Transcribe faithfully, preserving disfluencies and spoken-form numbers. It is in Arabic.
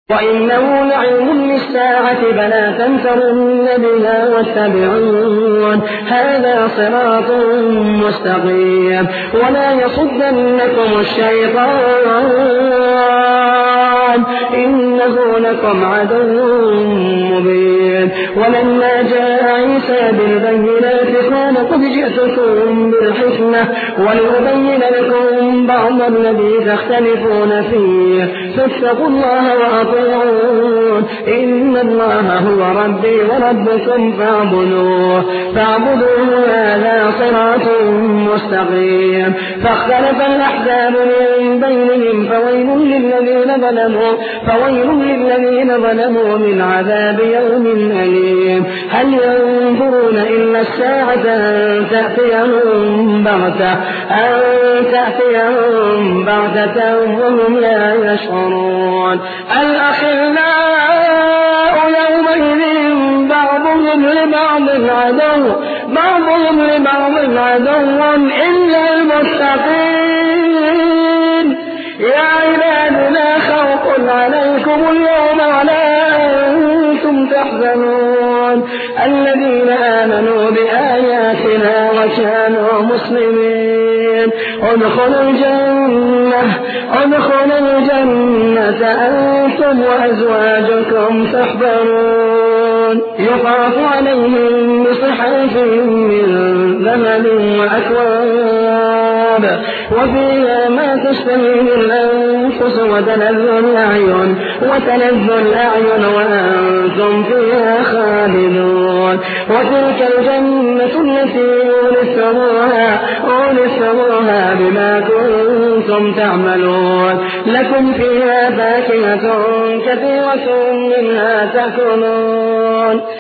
وإنه لعلم للساعة فلا تمترن بها واتبعون هذا صراط مستقيم ولا يصدنكم الشيطان إنه لكم عدو مبين. ولما جاء عيسى بالبينات قال قد جئتكم بالحكمة ولأبين لكم بعض الذي تختلفون فيه فاتقوا الله وأطيعون إن الله هو ربي وربكم فاعبدوه فاعبدوه هذا صراط مستقيم. فاختلف الأحزاب من بينهم فويل للذين ظلموا فويل للذين ظلموا من عذاب يوم أليم. هل ينظرون إلا الساعة أن تأتيهم بغتة أن تأتيهم بغتة وهم لا يشعرون. الأخلاء يومئذ بعضهم لبعض عدو بعضهم لبعض عدو إلا المتقين. يا عباد لا خوف عليكم اليوم ولا أنتم تحزنون الذين آمنوا بآياتنا وكانوا مسلمين ادخلوا الجنة ادخلوا الجنة أنتم وأزواجكم تحبرون يطاف عليهم بصحف من ذهب وأكواب وفيها ما تشتهيه الأنفس وتلذ الأعين وتلذ الأعين وأنتم فيها خالدون. وتلك الجنة التي أورثتموها أورثتموها بما كنتم تعملون لكم فيها فاكهة كثيرة منها تأكلون.